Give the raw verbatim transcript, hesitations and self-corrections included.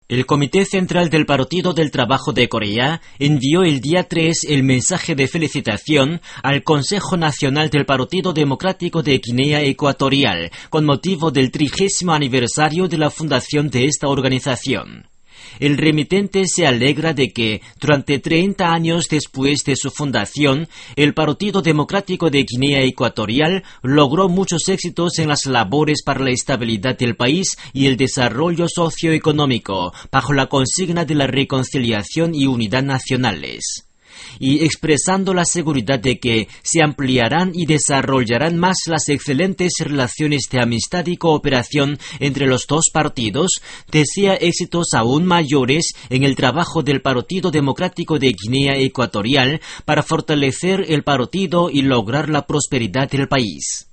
El Comité Central del Partido del Trabajo de Corea envió el día tres el mensaje de felicitación al Consejo Nacional del Partido Democrático de Guinea Ecuatorial con motivo del trigésimo aniversario de la fundación de esta organización. El remitente se alegra de que, durante treinta años después de su fundación, el Partido Democrático de Guinea Ecuatorial logró muchos éxitos en las labores para la estabilidad del país y el desarrollo socioeconómico, bajo la consigna de la reconciliación y unidad nacionales, y expresando la seguridad de que se ampliarán y desarrollarán más las excelentes relaciones de amistad y cooperación entre los dos partidos, desea éxitos aún mayores en el trabajo del Partido Democrático de Guinea Ecuatorial para fortalecer el partido y lograr la prosperidad del país.